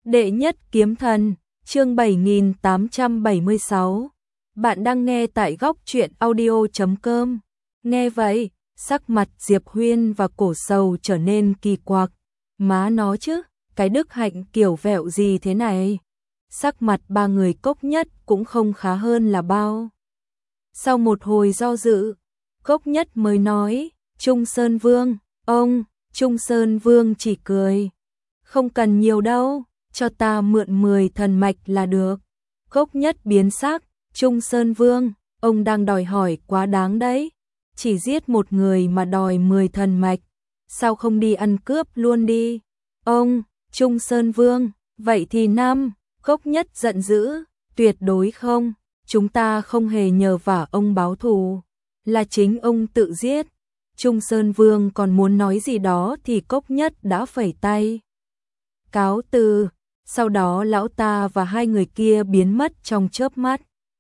Đệ nhất kiếm thần, chương 7876. Bạn đang nghe tại góc truyện audio.com. Nghe vậy, sắc mặt Diệp Huyên và Cổ Sầu trở nên kỳ quặc. Má nó chứ, cái đức hạnh kiểu vẹo gì thế này? Sắc mặt ba người Cốc Nhất cũng không khá hơn là bao. Sau một hồi do dự, Cốc Nhất mới nói, Trung Sơn Vương, Trung Sơn Vương chỉ cười. Không cần nhiều đâu, cho ta mượn 10 thần mạch là được. Cốc Nhất biến sắc, Trung Sơn Vương, ông đang đòi hỏi quá đáng đấy. Chỉ giết một người mà đòi 10 thần mạch, sao không đi ăn cướp luôn đi? Trung Sơn Vương, vậy thì năm. Cốc Nhất giận dữ, tuyệt đối không, chúng ta không hề nhờ vả ông báo thù, là chính ông tự giết. Trung Sơn Vương còn muốn nói gì đó thì Cốc Nhất đã phẩy tay. Cáo từ, sau đó lão ta và hai người kia biến mất trong chớp mắt.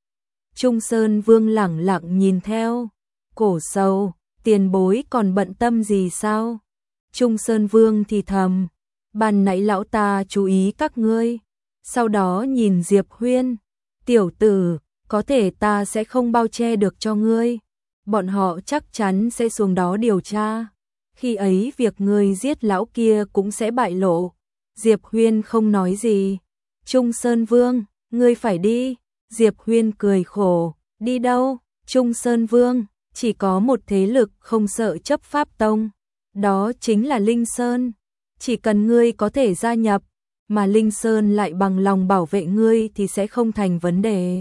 Trung Sơn Vương lẳng lặng nhìn theo. Cổ Sầu, tiền bối còn bận tâm gì sao? Trung Sơn Vương thì thầm, ban nãy lão ta chú ý các ngươi. Sau đó nhìn Diệp Huyên, tiểu tử, có thể ta sẽ không bao che được cho ngươi. Bọn họ chắc chắn sẽ xuống đó điều tra. Khi ấy việc ngươi giết lão kia cũng sẽ bại lộ. Diệp Huyên không nói gì. Trung Sơn Vương, ngươi phải đi. Diệp Huyên cười khổ, đi đâu? Trung Sơn Vương, chỉ có một thế lực không sợ chấp pháp tông. Đó chính là Linh Sơn. Chỉ cần ngươi có thể gia nhập, mà Linh Sơn lại bằng lòng bảo vệ ngươi thì sẽ không thành vấn đề.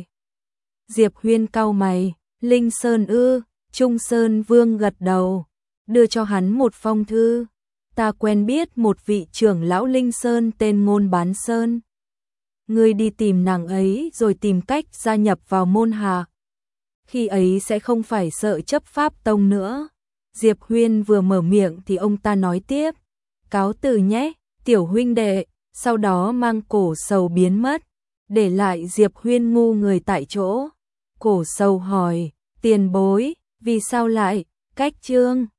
Diệp Huyên cau mày, Linh Sơn ư? Trung Sơn Vương gật đầu, đưa cho hắn một phong thư. Ta quen biết một vị trưởng lão Linh Sơn tên Ngôn Bán Sơn. Ngươi đi tìm nàng ấy rồi tìm cách gia nhập vào môn hạ. Khi ấy sẽ không phải sợ chấp pháp tông nữa. Diệp Huyên vừa mở miệng thì ông ta nói tiếp, cáo từ nhé, tiểu huynh đệ. Sau đó mang Cổ Sầu biến mất, để lại Diệp Huyên ngu người tại chỗ. Cổ Sầu hỏi, tiền bối, vì sao lại cách chương?